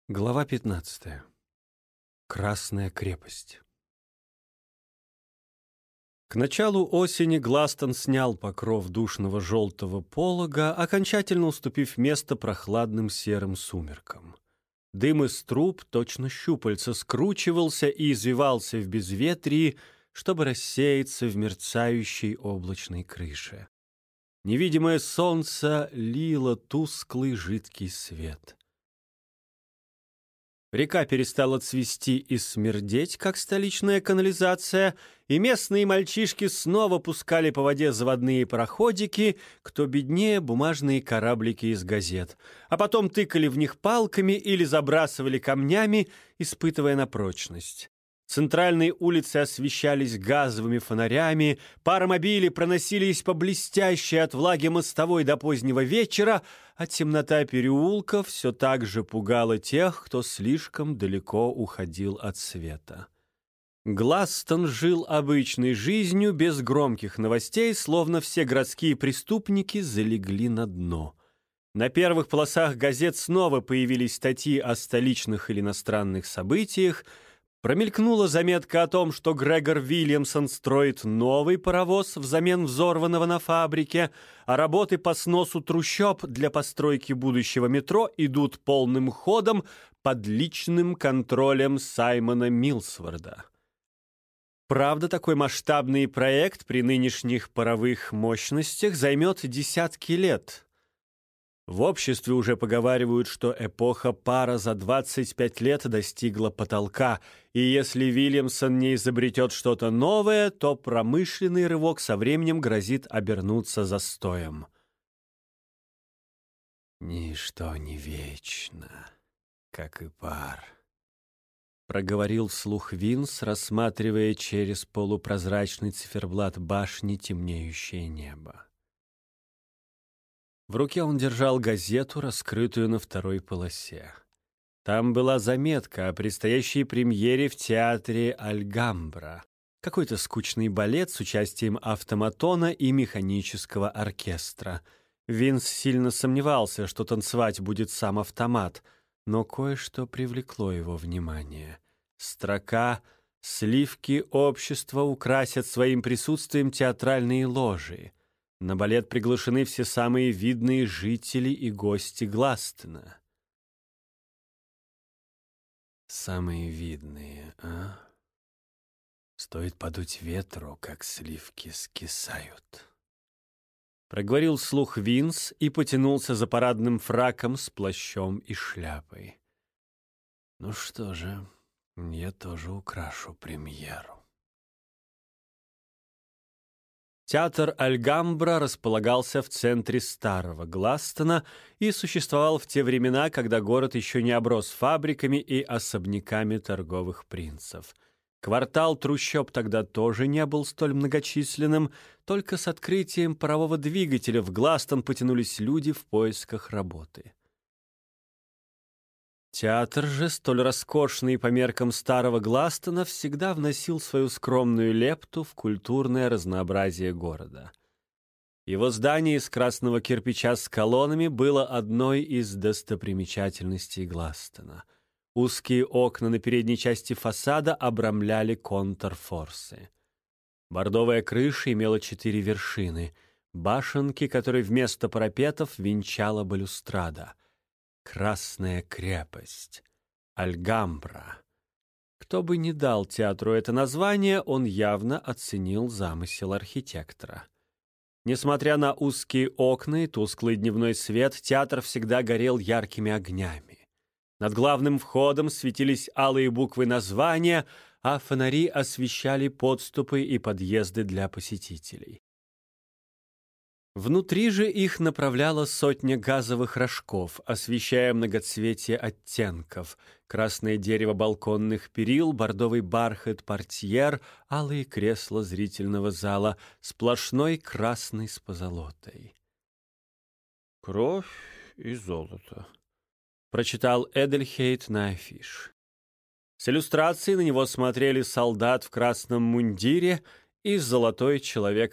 Глава 15. Красная крепость. К началу осени Гластон снял покров душного желтого полога, окончательно уступив место прохладным серым сумеркам. Дым из труб, точно щупальца, скручивался и извивался в безветрии, чтобы рассеяться в мерцающей облачной крыше. Невидимое солнце лило тусклый жидкий свет. Река перестала цвести и смердеть, как столичная канализация, и местные мальчишки снова пускали по воде заводные пароходики, кто беднее бумажные кораблики из газет, а потом тыкали в них палками или забрасывали камнями, испытывая на прочность. Центральные улицы освещались газовыми фонарями, паромобили проносились по блестящей от влаги мостовой до позднего вечера, а темнота переулков все так же пугала тех, кто слишком далеко уходил от света. Гластон жил обычной жизнью, без громких новостей, словно все городские преступники залегли на дно. На первых полосах газет снова появились статьи о столичных или иностранных событиях. Промелькнула заметка о том, что Грегор Вильямсон строит новый паровоз взамен взорванного на фабрике, а работы по сносу трущоб для постройки будущего метро идут полным ходом под личным контролем Саймона Милсворда. Правда, такой масштабный проект при нынешних паровых мощностях займет десятки лет. В обществе уже поговаривают, что эпоха пара за 25 лет достигла потолка, и если Вильямсон не изобретет что-то новое, то промышленный рывок со временем грозит обернуться застоем. «Ничто не вечно, как и пар», — проговорил вслух Винс, рассматривая через полупрозрачный циферблат башни темнеющее небо. В руке он держал газету, раскрытую на второй полосе. Там была заметка о предстоящей премьере в театре «Альгамбра». Какой-то скучный балет с участием автоматона и механического оркестра. Винс сильно сомневался, что танцевать будет сам автомат, но кое-что привлекло его внимание. Строка «Сливки общества украсят своим присутствием театральные ложи». На балет приглашены все самые видные жители и гости Гластона. Самые видные, а? Стоит подуть ветру, как сливки скисают. Проговорил вслух Винс и потянулся за парадным фраком с плащом и шляпой. Ну что же, я тоже украшу премьеру. Театр «Альгамбра» располагался в центре старого Гластона и существовал в те времена, когда город еще не оброс фабриками и особняками торговых принцев. Квартал трущоб тогда тоже не был столь многочисленным, только с открытием парового двигателя в Гластон потянулись люди в поисках работы. Театр же, столь роскошный по меркам старого Гластона, всегда вносил свою скромную лепту в культурное разнообразие города. Его здание из красного кирпича с колоннами было одной из достопримечательностей Гластона. Узкие окна на передней части фасада обрамляли контрфорсы. Бордовая крыша имела 4 вершины, башенки, которые вместо парапетов венчала балюстрада. Красная крепость, Альгамбра. Кто бы ни дал театру это название, он явно оценил замысел архитектора. Несмотря на узкие окна и тусклый дневной свет, театр всегда горел яркими огнями. Над главным входом светились алые буквы названия, а фонари освещали подступы и подъезды для посетителей. Внутри же их направляла сотня газовых рожков, освещая многоцветие оттенков: красное дерево балконных перил, бордовый бархат портьер, алые кресла зрительного зала, сплошной красный с позолотой. «Кровь и золото», — прочитал Эдельхейт на афиш. С иллюстрацией на него смотрели солдат в красном мундире и золотой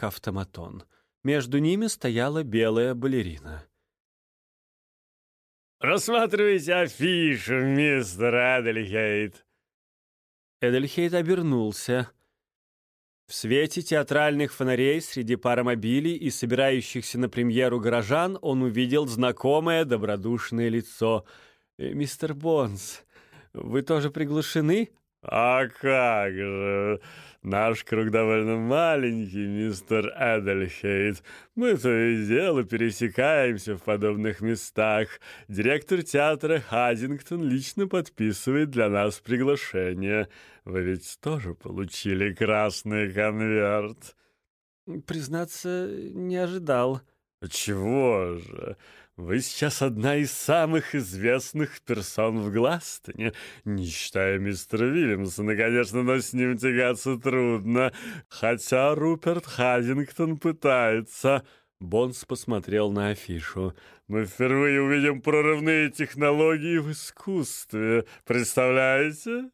человек-автоматон. Между ними стояла белая балерина. Рассматривайте афишу, мистер Эдельхейт. Эдельхейт обернулся. В свете театральных фонарей среди паромобилей и собирающихся на премьеру горожан он увидел знакомое добродушное лицо. «Мистер Бонс, вы тоже приглашены?» «А как же! Наш круг довольно маленький, мистер Эдельхейт. Мы то и дело пересекаемся в подобных местах. Директор театра Хаддингтон лично подписывает для нас приглашение. Вы ведь тоже получили красный конверт?» «Признаться, не ожидал». «Чего же? Вы сейчас одна из самых известных персон в Гластоне, не считая мистера Вильямсона, конечно, но с ним тягаться трудно, хотя Руперт Хаддингтон пытается». Бонс посмотрел на афишу. «Мы впервые увидим прорывные технологии в искусстве. Представляете?»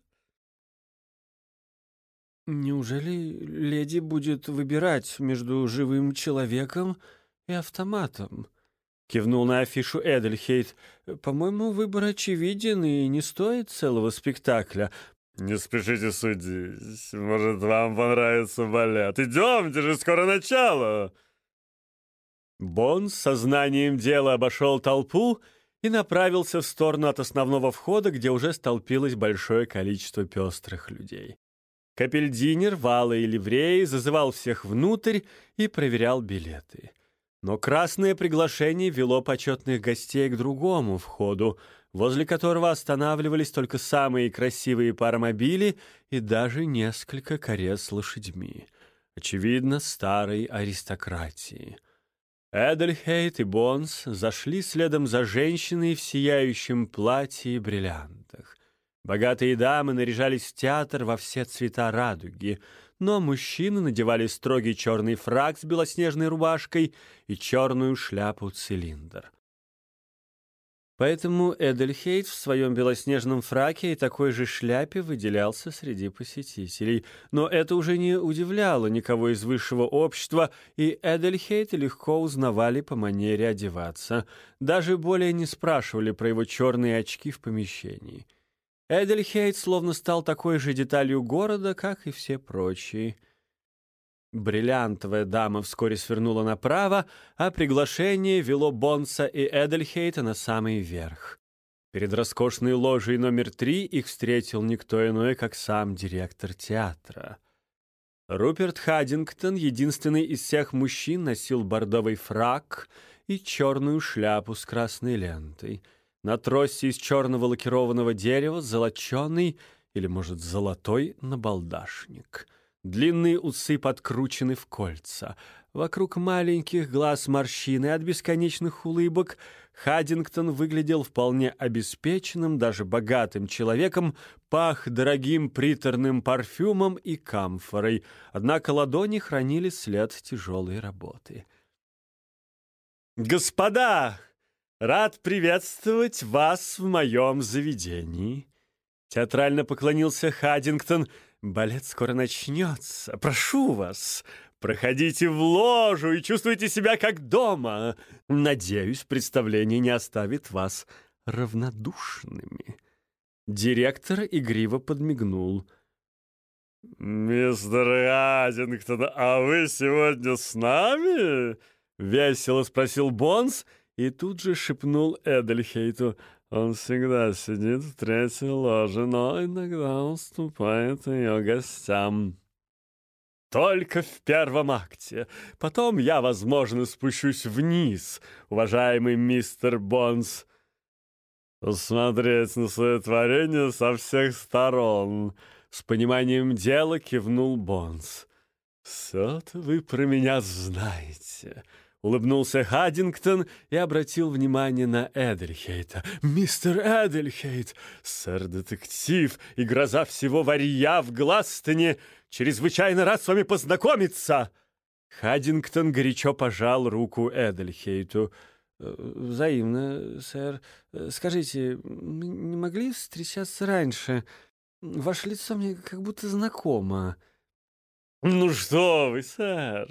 «Неужели леди будет выбирать между живым человеком и автоматом?» — кивнул на афишу Эдельхейт. «По-моему, выбор очевиден и не стоит целого спектакля». «Не спешите судить. Может, вам понравится балет. Идемте же, скоро начало!» Бонс с сознанием дела обошел толпу и направился в сторону от основного входа, где уже столпилось большое количество пестрых людей. Капельдинер в алой ливреи зазывал всех внутрь и проверял билеты. Но красное приглашение вело почетных гостей к другому входу, возле которого останавливались только самые красивые паромобили и даже несколько карет с лошадьми. Очевидно, старой аристократии. Эдельхейт и Бонс зашли следом за женщиной в сияющем платье и бриллиантах. Богатые дамы наряжались в театр во все цвета радуги, но мужчины надевали строгий черный фрак с белоснежной рубашкой и черную шляпу-цилиндр. Поэтому Эдельхейт в своем белоснежном фраке и такой же шляпе выделялся среди посетителей. Но это уже не удивляло никого из высшего общества, и Эдельхейта легко узнавали по манере одеваться. Даже более не спрашивали про его черные очки в помещении. Эдельхейт словно стал такой же деталью города, как и все прочие. Бриллиантовая дама вскоре свернула направо, а приглашение вело Бонса и Эдельхейта на самый верх. Перед роскошной ложей номер 3 их встретил никто иной, как сам директор театра. Руперт Хаддингтон, единственный из всех мужчин, носил бордовый фрак и черную шляпу с красной лентой. На трости из черного лакированного дерева золоченый, или, может, золотой набалдашник. Длинные усы подкручены в кольца. Вокруг маленьких глаз морщины от бесконечных улыбок. Хаддингтон выглядел вполне обеспеченным, даже богатым человеком, пах дорогим приторным парфюмом и камфорой, однако ладони хранили след тяжелой работы. «Господа! Рад приветствовать вас в моем заведении!» Театрально поклонился Хаддингтон. «Балет скоро начнется. Прошу вас, проходите в ложу и чувствуйте себя как дома. Надеюсь, представление не оставит вас равнодушными». Директор игриво подмигнул. «Мистер Хаддингтон, а вы сегодня с нами?» — весело спросил Бонс и тут же шепнул Эдельхейту. «Он всегда сидит в третьей ложе, но иногда уступает ее гостям. Только в первом акте. Потом я, возможно, спущусь вниз, уважаемый мистер Бонс. Посмотреть на свое творение со всех сторон». С пониманием дела кивнул Бонс. «Все-то вы про меня знаете». Улыбнулся Хаддингтон и обратил внимание на Эдельхейта. «Мистер Эдельхейт, сэр-детектив и гроза всего варья в Гластоне, чрезвычайно рад с вами познакомиться!» Хаддингтон горячо пожал руку Эдельхейту. «Взаимно, сэр. Скажите, мы не могли встречаться раньше? Ваше лицо мне как будто знакомо». «Ну что вы, сэр!»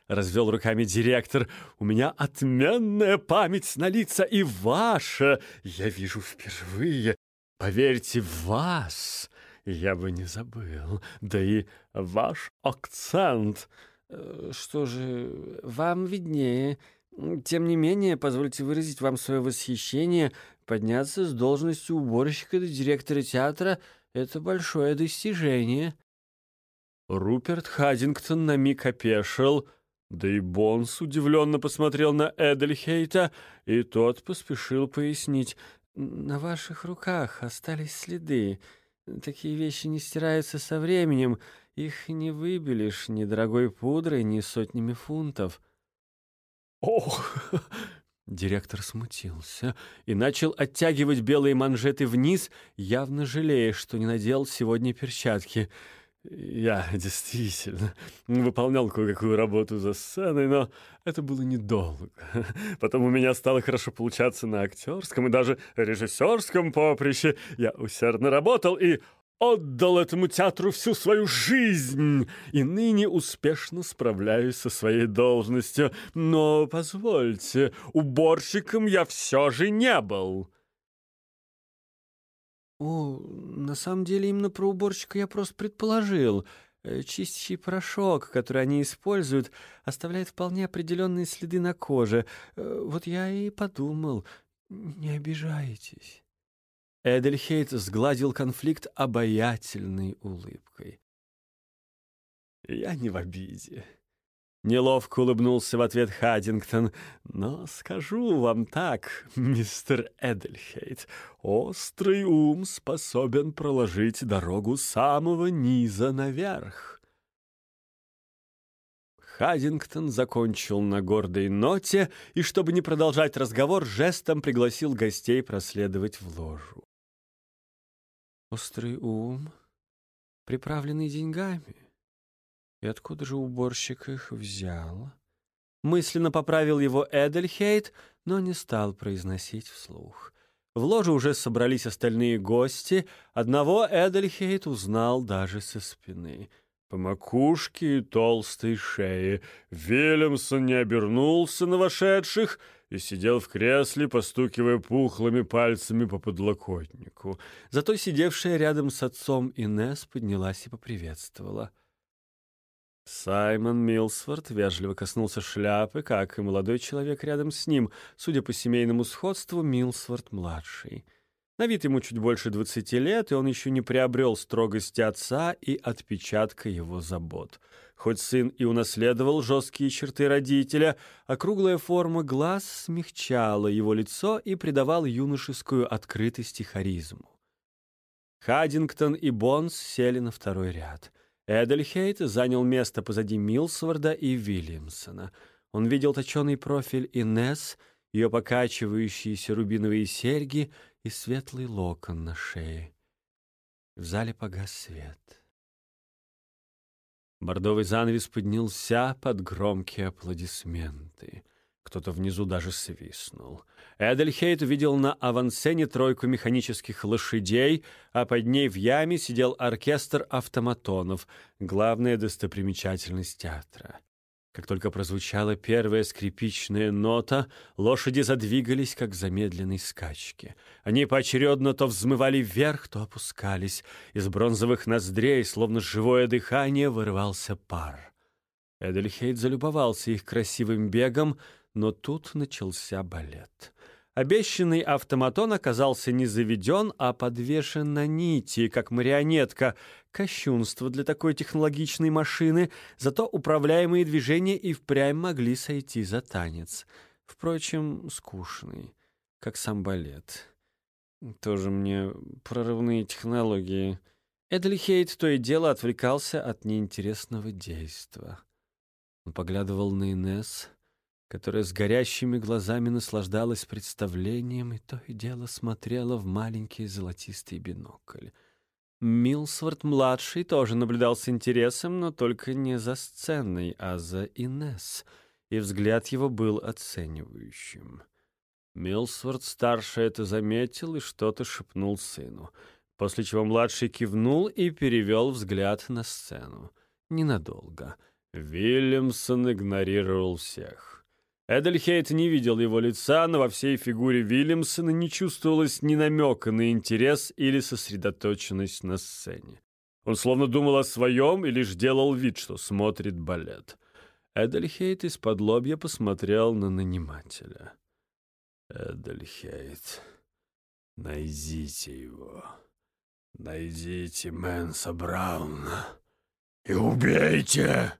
— развел руками директор. «У меня отменная память на лица, и ваша я вижу впервые. Поверьте, вас я бы не забыл. Да и ваш акцент. Что же, вам виднее. Тем не менее, позвольте выразить вам свое восхищение. Подняться с должности уборщика до директора театра — это большое достижение». Руперт Хаддингтон на миг опешил, да и Бонс удивленно посмотрел на Эдельхейта, и тот поспешил пояснить. «На ваших руках остались следы. Такие вещи не стираются со временем. Их не выбелишь ни дорогой пудрой, ни сотнями фунтов». «Ох!» Директор смутился и начал оттягивать белые манжеты вниз, явно жалея, что не надел сегодня перчатки. «Я действительно выполнял кое-какую работу за сценой, но это было недолго. Потом у меня стало хорошо получаться на актерском и даже режиссерском поприще. Я усердно работал и отдал этому театру всю свою жизнь, и ныне успешно справляюсь со своей должностью. Но, позвольте, уборщиком я все же не был». «О, на самом деле именно про уборщика я просто предположил. Чистящий порошок, который они используют, оставляет вполне определенные следы на коже. Вот я и подумал, не обижайтесь». Эдельхейт сгладил конфликт обаятельной улыбкой. «Я не в обиде». Неловко улыбнулся в ответ Хаддингтон. «Но скажу вам так, мистер Эдельхейт, острый ум способен проложить дорогу с самого низа наверх». Хаддингтон закончил на гордой ноте и, чтобы не продолжать разговор, жестом пригласил гостей проследовать в ложу. «Острый ум, приправленный деньгами? И откуда же уборщик их взял?» Мысленно поправил его Эдельхейт, но не стал произносить вслух. В ложе уже собрались остальные гости. Одного Эдельхейт узнал даже со спины. По макушке и толстой шее Вильямсон не обернулся на вошедших и сидел в кресле, постукивая пухлыми пальцами по подлокотнику. Зато сидевшая рядом с отцом Инесс поднялась и поприветствовала. Саймон Милсворт вежливо коснулся шляпы, как и молодой человек рядом с ним, судя по семейному сходству, Милсворт-младший. На вид ему чуть больше 20 лет, и он еще не приобрел строгости отца и отпечатка его забот. Хоть сын и унаследовал жесткие черты родителя, округлая форма глаз смягчала его лицо и придавала юношескую открытость и харизму. Хаддингтон и Бонс сели на второй ряд. Эдельхейт занял место позади Милсворда и Вильямсона. Он видел точеный профиль Инесс, ее покачивающиеся рубиновые серьги и светлый локон на шее. В зале погас свет. Бордовый занавес поднялся под громкие аплодисменты. Кто-то внизу даже свистнул. Эдельхейт увидел на авансцене тройку механических лошадей, а под ней в яме сидел оркестр автоматонов, главная достопримечательность театра. Как только прозвучала первая скрипичная нота, лошади задвигались, как в замедленной скачке. Они поочередно то взмывали вверх, то опускались. Из бронзовых ноздрей, словно живое дыхание, вырывался пар. Эдельхейт залюбовался их красивым бегом, но тут начался балет. Обещанный автоматон оказался не заведен, а подвешен на нити, как марионетка. Кощунство для такой технологичной машины, зато управляемые движения и впрямь могли сойти за танец. Впрочем, скучный, как сам балет. Тоже мне прорывные технологии. Эдельхейт то и дело отвлекался от неинтересного действа. Он поглядывал на Инесс, которая с горящими глазами наслаждалась представлением и то и дело смотрела в маленький золотистый бинокль. Милсворт-младший тоже наблюдал с интересом, но только не за сценой, а за Инесс, и взгляд его был оценивающим. Милсворт-старший это заметил и что-то шепнул сыну, после чего младший кивнул и перевел взгляд на сцену. Ненадолго. Вильямсон игнорировал всех. Эдельхейт не видел его лица, но во всей фигуре Вильямсона не чувствовалось ни намека на интерес или сосредоточенность на сцене. Он словно думал о своем и лишь делал вид, что смотрит балет. Эдельхейт из-под-лобья посмотрел на нанимателя. «Эдельхейт, найдите его. Найдите Мэнса Брауна и убейте!»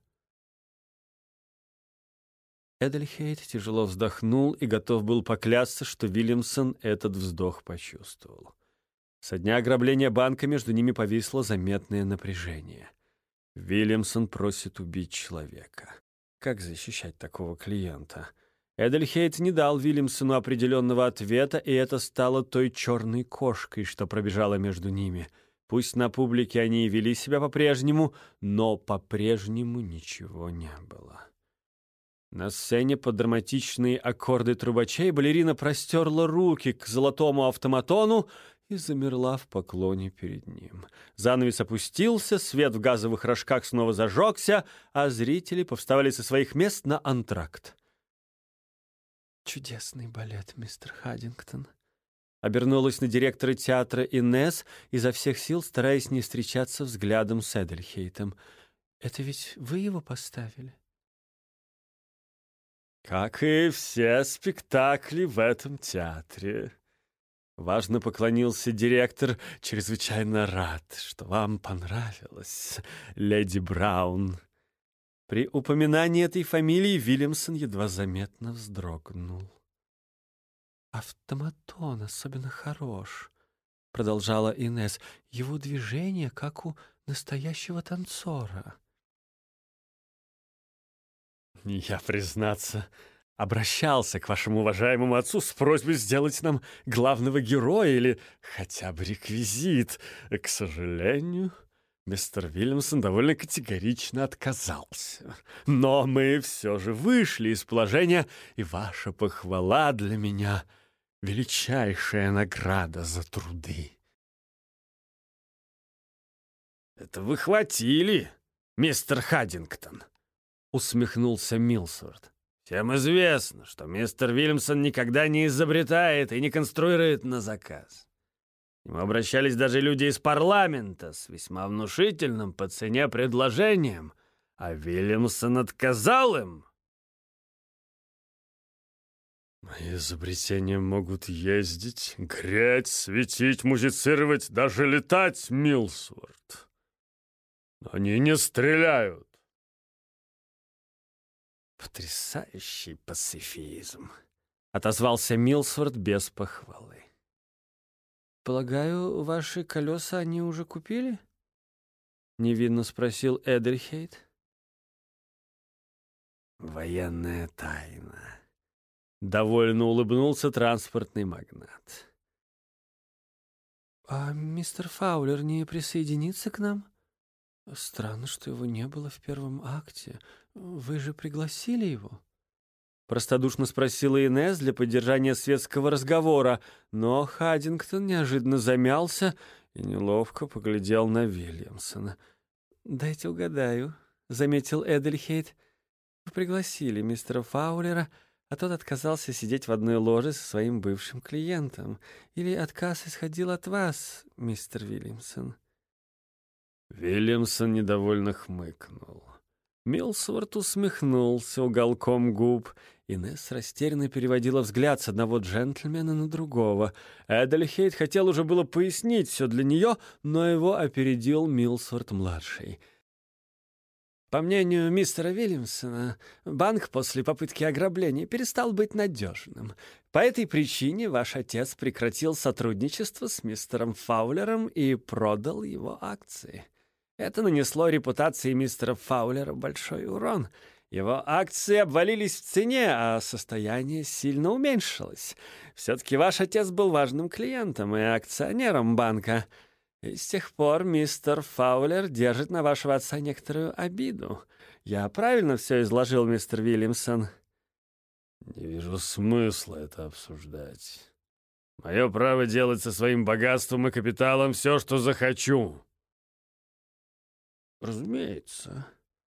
Эдельхейт тяжело вздохнул и готов был поклясться, что Вильямсон этот вздох почувствовал. Со дня ограбления банка между ними повисло заметное напряжение. Вильямсон просит убить человека. Как защищать такого клиента? Эдельхейт не дал Вильямсону определенного ответа, и это стало той черной кошкой, что пробежала между ними. Пусть на публике они и вели себя по-прежнему, но по-прежнему ничего не было. На сцене под драматичные аккорды трубачей балерина простерла руки к золотому автоматону и замерла в поклоне перед ним. Занавес опустился, свет в газовых рожках снова зажегся, а зрители повставали со своих мест на антракт. «Чудесный балет, мистер Хаддингтон», — обернулась на директора театра Инесс, изо всех сил стараясь не встречаться взглядом с Эдельхейтом. «Это ведь вы его поставили?» «Как и все спектакли в этом театре», — важно поклонился директор. «Чрезвычайно рад, что вам понравилось, леди Браун». При упоминании этой фамилии Вильямсон едва заметно вздрогнул. «Автоматон особенно хорош», — продолжала Инесс. «Его движение, как у настоящего танцора». «Я, признаться, обращался к вашему уважаемому отцу с просьбой сделать нам главного героя или хотя бы реквизит. К сожалению, мистер Вильямсон довольно категорично отказался. Но мы все же вышли из положения, и ваша похвала для меня — величайшая награда за труды». «Это вы хватили, мистер Хаддингтон», — усмехнулся Милсворт. «Всем известно, что мистер Вильямсон никогда не изобретает и не конструирует на заказ. К нему обращались даже люди из парламента с весьма внушительным по цене предложением, а Вильямсон отказал им». «Мои изобретения могут ездить, греть, светить, музицировать, даже летать, Милсворт. Но они не стреляют». «Потрясающий пацифизм», — отозвался Милсворт без похвалы. «Полагаю, ваши колеса они уже купили?» — невинно спросил Эдельхейт. «Военная тайна», — довольно улыбнулся транспортный магнат. «А мистер Фаулер не присоединится к нам? Странно, что его не было в первом акте. Вы же пригласили его?» Простодушно спросила Инесс для поддержания светского разговора, но Хаддингтон неожиданно замялся и неловко поглядел на Вильямсона. «Дайте угадаю», — заметил Эдельхейт. «Вы пригласили мистера Фаулера, а тот отказался сидеть в одной ложе со своим бывшим клиентом. Или отказ исходил от вас, мистер Вильямсон?» Вильямсон недовольно хмыкнул. Милсворт усмехнулся уголком губ. Инесс растерянно переводила взгляд с одного джентльмена на другого. Эдельхейт хотел уже было пояснить все для нее, но его опередил Милсворт-младший. «По мнению мистера Вильямсона, банк после попытки ограбления перестал быть надежным. По этой причине ваш отец прекратил сотрудничество с мистером Фаулером и продал его акции. Это нанесло репутации мистера Фаулера большой урон. Его акции обвалились в цене, а состояние сильно уменьшилось. Все-таки ваш отец был важным клиентом и акционером банка. И с тех пор мистер Фаулер держит на вашего отца некоторую обиду. Я правильно все изложил, мистер Вильямсон?» «Не вижу смысла это обсуждать. Мое право делать со своим богатством и капиталом все, что захочу». «Разумеется», —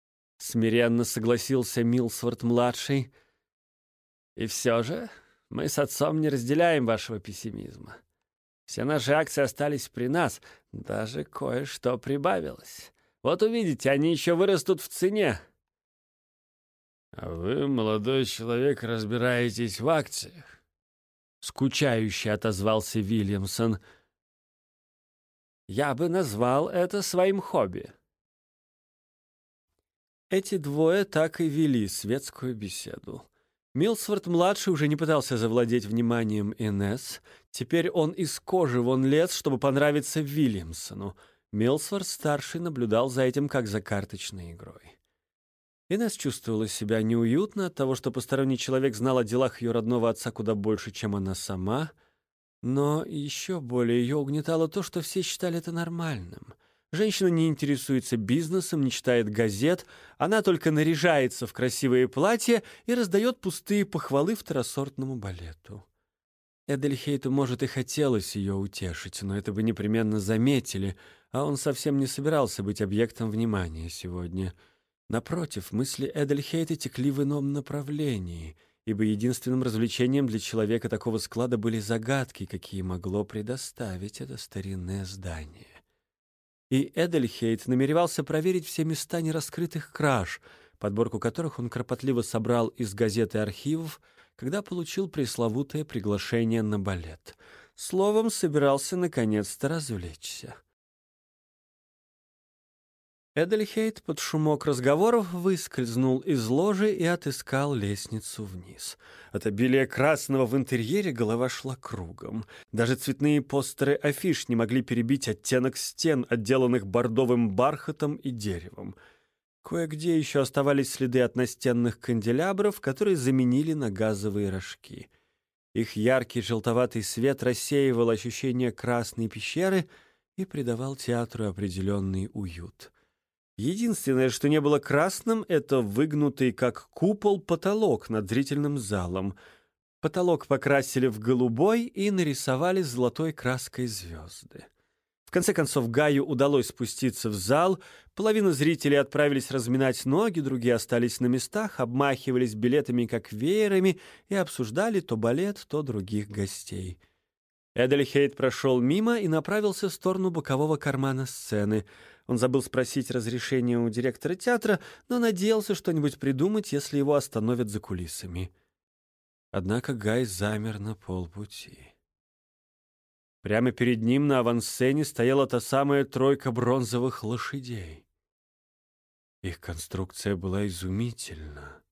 смиренно согласился Милсворт-младший. «И все же мы с отцом не разделяем вашего пессимизма. Все наши акции остались при нас, даже кое-что прибавилось. Вот увидите, они еще вырастут в цене». «А вы, молодой человек, разбираетесь в акциях?» — скучающе отозвался Вильямсон. «Я бы назвал это своим хобби». Эти двое так и вели светскую беседу. Милсворт-младший уже не пытался завладеть вниманием Инесс. Теперь он из кожи вон лез, чтобы понравиться Вильямсону. Милсворт-старший наблюдал за этим, как за карточной игрой. Инесс чувствовала себя неуютно от того, что посторонний человек знал о делах ее родного отца куда больше, чем она сама. Но еще более ее угнетало то, что все считали это нормальным. Женщина не интересуется бизнесом, не читает газет, она только наряжается в красивые платья и раздает пустые похвалы второсортному балету. Эдельхейту, может, и хотелось ее утешить, но это бы непременно заметили, а он совсем не собирался быть объектом внимания сегодня. Напротив, мысли Эдельхейта текли в ином направлении, ибо единственным развлечением для человека такого склада были загадки, какие могло предоставить это старинное здание. И Эдельхейт намеревался проверить все места нераскрытых краж, подборку которых он кропотливо собрал из газет и архивов, когда получил пресловутое приглашение на балет. Словом, собирался наконец-то развлечься. Эдельхейт под шумок разговоров выскользнул из ложи и отыскал лестницу вниз. От обилия красного в интерьере голова шла кругом. Даже цветные постеры афиш не могли перебить оттенок стен, отделанных бордовым бархатом и деревом. Кое-где еще оставались следы от настенных канделябров, которые заменили на газовые рожки. Их яркий желтоватый свет рассеивал ощущение красной пещеры и придавал театру определенный уют. Единственное, что не было красным, это выгнутый, как купол, потолок над зрительным залом. Потолок покрасили в голубой и нарисовали золотой краской звезды. В конце концов, Гаю удалось спуститься в зал. Половина зрителей отправились разминать ноги, другие остались на местах, обмахивались билетами, как веерами, и обсуждали то балет, то других гостей. Эдельхейт прошел мимо и направился в сторону бокового кармана сцены. Он забыл спросить разрешения у директора театра, но надеялся что-нибудь придумать, если его остановят за кулисами. Однако Гай замер на полпути. Прямо перед ним на авансцене стояла та самая тройка бронзовых лошадей. Их конструкция была изумительна.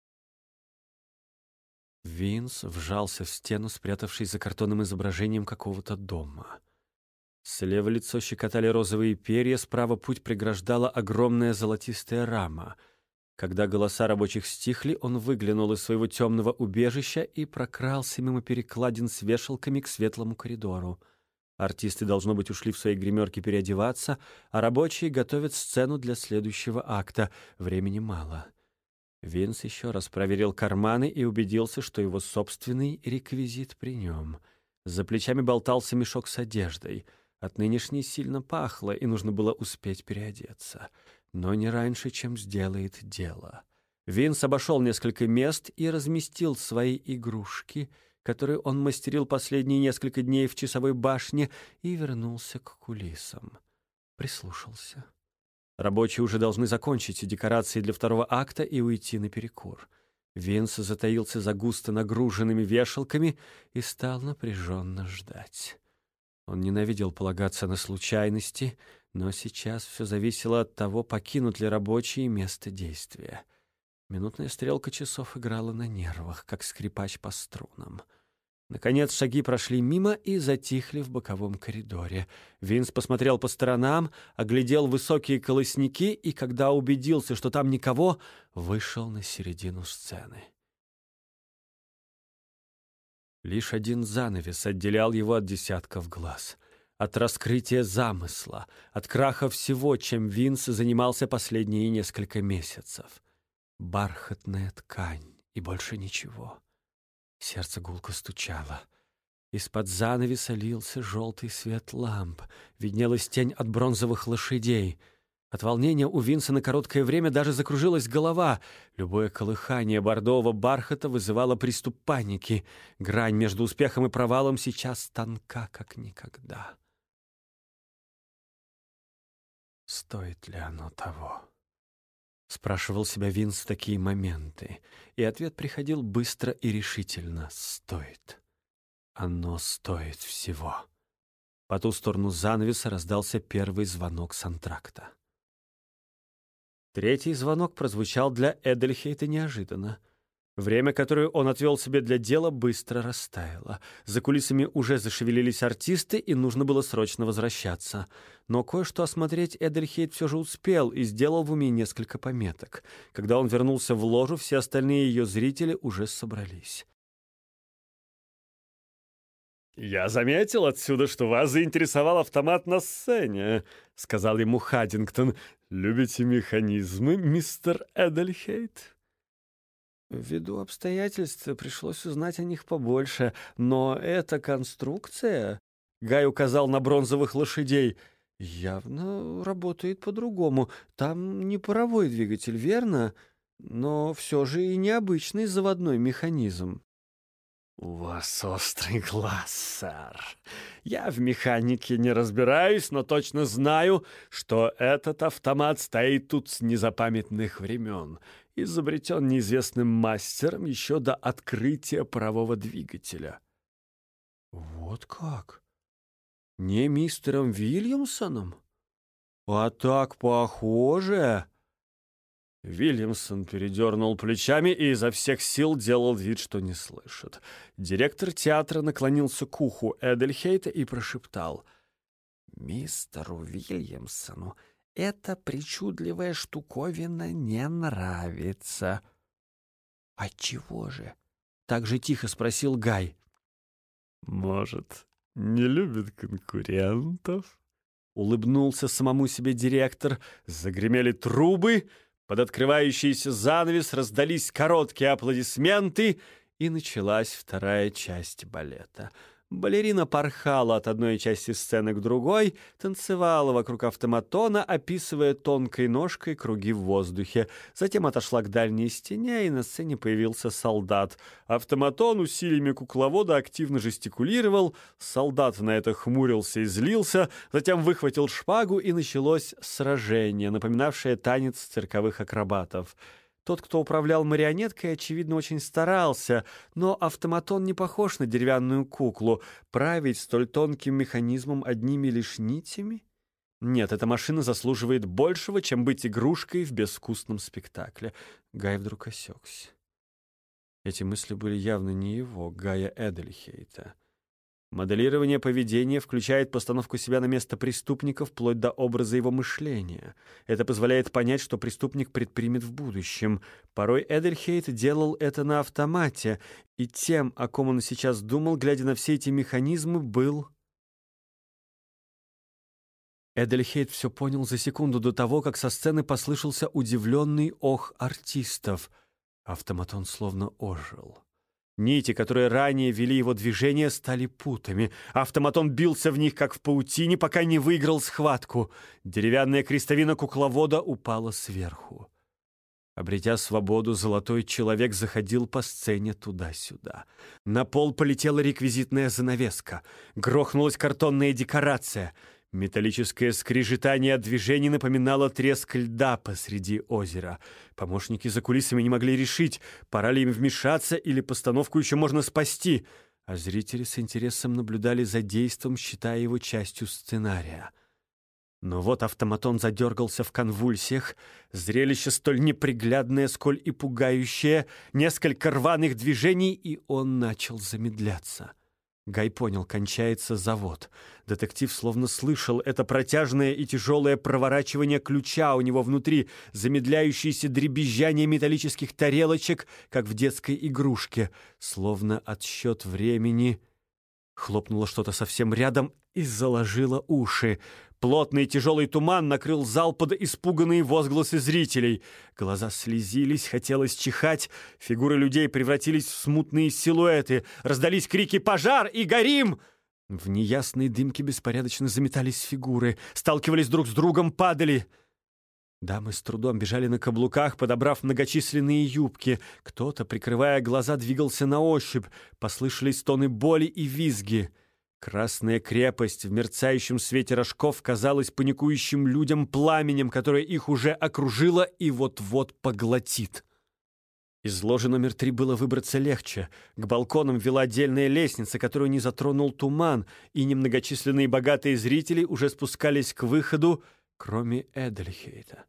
Винс вжался в стену, спрятавшись за картонным изображением какого-то дома. Слева лицо щекотали розовые перья, справа путь преграждала огромная золотистая рама. Когда голоса рабочих стихли, он выглянул из своего темного убежища и прокрался мимо перекладин с вешалками к светлому коридору. Артисты, должно быть, ушли в свои гримерки переодеваться, а рабочие готовят сцену для следующего акта. Времени мало. Винс еще раз проверил карманы и убедился, что его собственный реквизит при нем. За плечами болтался мешок с одеждой. От нынешней сильно пахло, и нужно было успеть переодеться. Но не раньше, чем сделает дело. Винс обошел несколько мест и разместил свои игрушки, которые он мастерил последние несколько дней в часовой башне, и вернулся к кулисам. Прислушался. Рабочие уже должны закончить декорации для второго акта и уйти на перекур. Винс затаился за густо нагруженными вешалками и стал напряженно ждать. Он ненавидел полагаться на случайности, но сейчас все зависело от того, покинут ли рабочие место действия. Минутная стрелка часов играла на нервах, как скрипач по струнам. Наконец шаги прошли мимо и затихли в боковом коридоре. Винс посмотрел по сторонам, оглядел высокие колосники и, когда убедился, что там никого, вышел на середину сцены. Лишь один занавес отделял его от десятков глаз. От раскрытия замысла, от краха всего, чем Винс занимался последние несколько месяцев. Бархатная ткань и больше ничего. Сердце гулко стучало. Из-под занавеса лился желтый свет ламп. Виднелась тень от бронзовых лошадей. От волнения у Винса на короткое время даже закружилась голова. Любое колыхание бордового бархата вызывало приступ паники. Грань между успехом и провалом сейчас тонка, как никогда. «Стоит ли оно того?» — спрашивал себя Винс в такие моменты. И ответ приходил быстро и решительно. «Стоит. Оно стоит всего». По ту сторону занавеса раздался первый звонок с антракта. Третий звонок прозвучал для Эдельхейта неожиданно. Время, которое он отвел себе для дела, быстро растаяло. За кулисами уже зашевелились артисты, и нужно было срочно возвращаться. Но кое-что осмотреть Эдельхейт все же успел и сделал в уме несколько пометок. Когда он вернулся в ложу, все остальные ее зрители уже собрались. «Я заметил отсюда, что вас заинтересовал автомат на сцене», — сказал ему Хаддингтон. «Любите механизмы, мистер Эдельхейт?» Ввиду обстоятельств пришлось узнать о них побольше, но эта конструкция, Гай указал на бронзовых лошадей, явно работает по-другому. Там не паровой двигатель, верно? Но все же и необычный заводной механизм. «У вас острый глаз, сэр. Я в механике не разбираюсь, но точно знаю, что этот автомат стоит тут с незапамятных времен. Изобретен неизвестным мастером еще до открытия парового двигателя». «Вот как? Не мистером Вильямсоном? А так похоже!» Вильямсон передернул плечами и изо всех сил делал вид, что не слышит. Директор театра наклонился к уху Эдельхейта и прошептал: «Мистеру Вильямсону эта причудливая штуковина не нравится». «Отчего же?» — так же тихо спросил Гай. «Может, не любит конкурентов?» — улыбнулся самому себе директор. Загремели трубы. Под открывающийся занавес раздались короткие аплодисменты, и началась вторая часть балета. Балерина порхала от одной части сцены к другой, танцевала вокруг автоматона, описывая тонкой ножкой круги в воздухе. Затем отошла к дальней стене, и на сцене появился солдат. Автоматон усилиями кукловода активно жестикулировал, солдат на это хмурился и злился, затем выхватил шпагу, и началось сражение, напоминавшее танец цирковых акробатов. Тот, кто управлял марионеткой, очевидно, очень старался, но автоматон не похож на деревянную куклу. Править столь тонким механизмом одними лишь нитями? Нет, эта машина заслуживает большего, чем быть игрушкой в безвкусном спектакле. Гай вдруг осекся. Эти мысли были явно не его, Гая Эдельхейта. Моделирование поведения включает постановку себя на место преступника вплоть до образа его мышления. Это позволяет понять, что преступник предпримет в будущем. Порой Эдельхейт делал это на автомате, и тем, о ком он сейчас думал, глядя на все эти механизмы, был... Эдельхейт все понял за секунду до того, как со сцены послышался удивленный ох артистов. Автоматон словно ожил. Нити, которые ранее вели его движение, стали путами. Автоматон бился в них, как в паутине, пока не выиграл схватку. Деревянная крестовина кукловода упала сверху. Обретя свободу, золотой человек заходил по сцене туда-сюда. На пол полетела реквизитная занавеска. Грохнулась картонная декорация. Металлическое скрежетание от движений напоминало треск льда посреди озера. Помощники за кулисами не могли решить, пора ли им вмешаться или постановку еще можно спасти. А зрители с интересом наблюдали за действом, считая его частью сценария. Но вот автоматон задергался в конвульсиях. Зрелище столь неприглядное, сколь и пугающее. Несколько рваных движений, и он начал замедляться. Гай понял, кончается завод. Детектив словно слышал это протяжное и тяжелое проворачивание ключа у него внутри, замедляющееся дребезжание металлических тарелочек, как в детской игрушке. Словно отсчет времени. Хлопнуло что-то совсем рядом и заложило уши. Плотный тяжелый туман накрыл зал под испуганные возгласы зрителей. Глаза слезились, хотелось чихать. Фигуры людей превратились в смутные силуэты. Раздались крики «Пожар!» и «Горим!». В неясной дымке беспорядочно заметались фигуры. Сталкивались друг с другом, падали. Дамы с трудом бежали на каблуках, подобрав многочисленные юбки. Кто-то, прикрывая глаза, двигался на ощупь. Послышались стоны боли и визги. Красная крепость в мерцающем свете рожков казалась паникующим людям пламенем, которое их уже окружило и вот-вот поглотит. Из ложи номер 3 было выбраться легче. К балконам вела отдельная лестница, которую не затронул туман, и немногочисленные богатые зрители уже спускались к выходу, кроме Эдельхейта.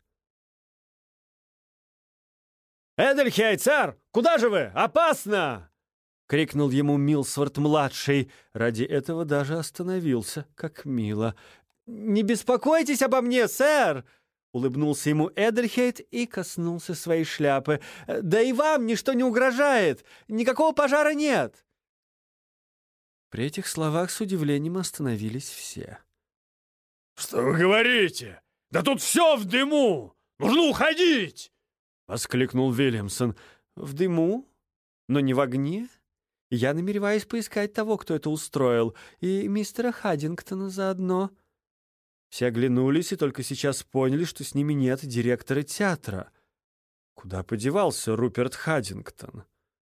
«Эдельхейт, сэр! Куда же вы? Опасно!» — крикнул ему Милсворт-младший. Ради этого даже остановился, как мило. «Не беспокойтесь обо мне, сэр!» — улыбнулся ему Эдельхейт и коснулся своей шляпы. «Да и вам ничто не угрожает! Никакого пожара нет!» При этих словах с удивлением остановились все. «Что вы говорите? Да тут все в дыму! Нужно уходить!» — воскликнул Вильямсон. «В дыму? Но не в огне? Я намереваюсь поискать того, кто это устроил, и мистера Хаддингтона заодно». Все оглянулись и только сейчас поняли, что с ними нет директора театра. Куда подевался Руперт Хаддингтон?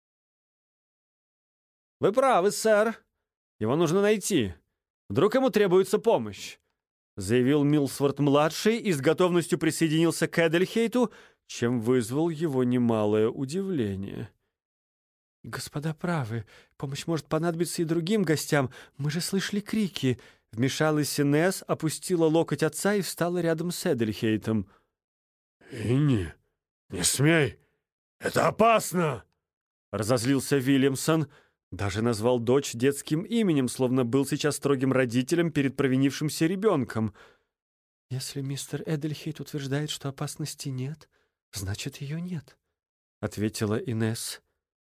«Вы правы, сэр. Его нужно найти. Вдруг ему требуется помощь», — заявил Милсворт-младший и с готовностью присоединился к Эдельхейту, чем вызвал его немалое удивление. «Господа правы. Помощь может понадобиться и другим гостям. Мы же слышали крики». Вмешалась Инесс, опустила локоть отца и встала рядом с Эдельхейтом. «Инни, не смей! Это опасно!» Разозлился Вильямсон. Даже назвал дочь детским именем, словно был сейчас строгим родителем перед провинившимся ребенком. «Если мистер Эдельхейт утверждает, что опасности нет, значит, ее нет», — ответила Инесс.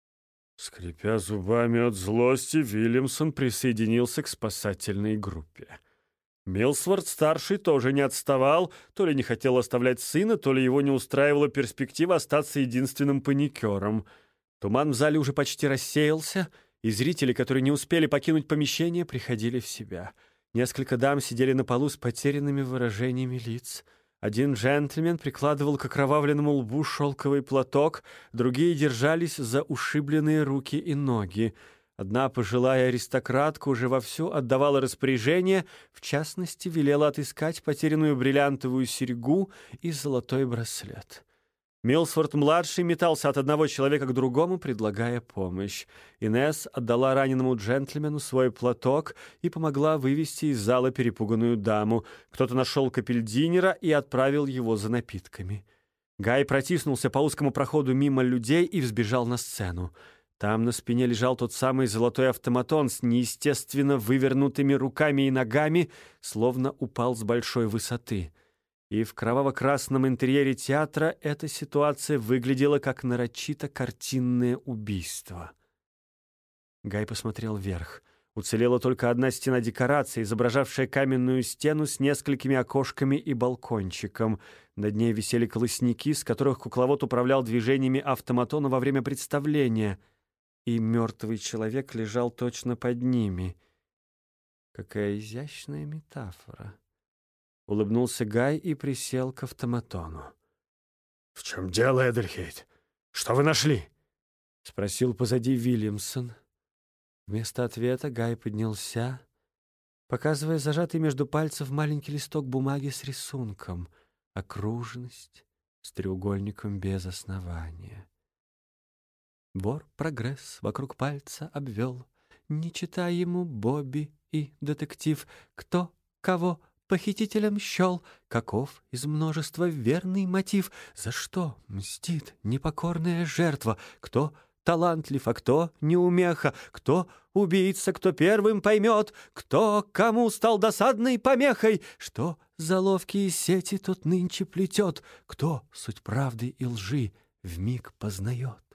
Скрипя зубами от злости, Вильямсон присоединился к спасательной группе. Милсворт-старший тоже не отставал, то ли не хотел оставлять сына, то ли его не устраивала перспектива остаться единственным паникером. Туман в зале уже почти рассеялся, и зрители, которые не успели покинуть помещение, приходили в себя. Несколько дам сидели на полу с потерянными выражениями лиц. Один джентльмен прикладывал к окровавленному лбу шелковый платок, другие держались за ушибленные руки и ноги. Одна пожилая аристократка уже вовсю отдавала распоряжение, в частности, велела отыскать потерянную бриллиантовую серьгу и золотой браслет. Милсворт-младший метался от одного человека к другому, предлагая помощь. Инесс отдала раненому джентльмену свой платок и помогла вывести из зала перепуганную даму. Кто-то нашел капельдинера и отправил его за напитками. Гай протиснулся по узкому проходу мимо людей и взбежал на сцену. Там на спине лежал тот самый золотой автоматон с неестественно вывернутыми руками и ногами, словно упал с большой высоты. И в кроваво-красном интерьере театра эта ситуация выглядела как нарочито картинное убийство. Гай посмотрел вверх. Уцелела только одна стена декорации, изображавшая каменную стену с несколькими окошками и балкончиком. Над ней висели колосники, с которых кукловод управлял движениями автоматона во время представления. И мертвый человек лежал точно под ними. Какая изящная метафора. Улыбнулся Гай и присел к автоматону. «В чем дело, Эдельхейт? Что вы нашли?» — спросил позади Вильямсон. Вместо ответа Гай поднялся, показывая зажатый между пальцев маленький листок бумаги с рисунком, окружность с треугольником без основания. Вор прогресс вокруг пальца обвел, не читая ему Бобби и детектив, кто кого похитителем счел, каков из множества верный мотив, за что мстит непокорная жертва, кто талантлив, а кто неумеха, кто убийца, кто первым поймет, кто кому стал досадной помехой, что за ловкие сети тот нынче плетет, кто суть правды и лжи вмиг познает.